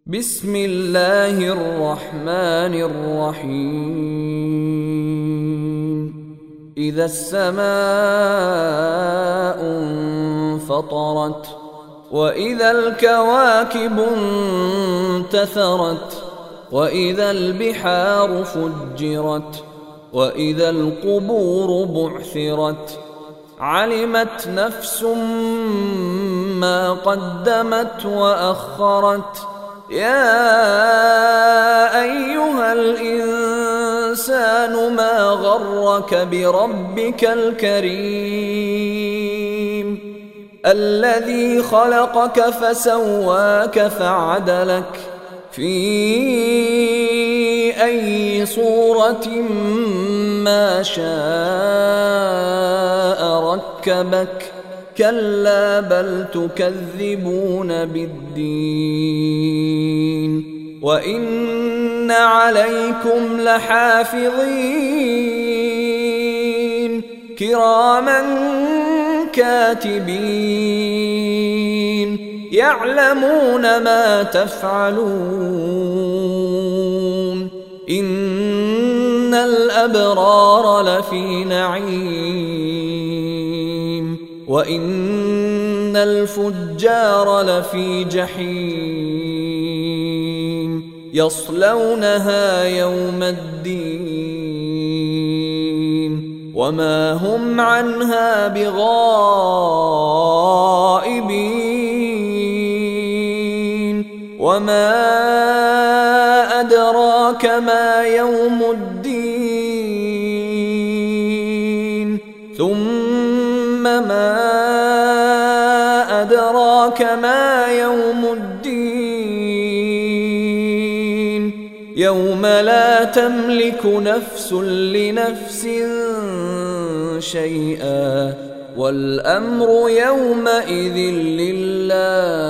بسم الله الرحمن الرحيم. إذا السماء انفطرت وإذا الكواكب انتثرت وإذا البحار فجرت وإذا القبور بعثرت علمت نفس ما قدمت وأخرت. يا أيها الإنسان ما غرك بربك الكريم الذي خلقك فسواك فعدلك في أي صورة ما شاء ركبك. كلا بل تكذبون بالدين وإن عليكم لحافظين كراما كاتبين يعلمون ما تفعلون. إن الأبرار لفي نعيم وإن الفجار لفي جحيم يصلونها يوم الدين وما هم عنها بغائبين. وما أدراك ما يوم الدين ثم ما أدراك ما يوم الدين يوم لا تملك نفس لنفس شيئا والأمر يومئذ لله.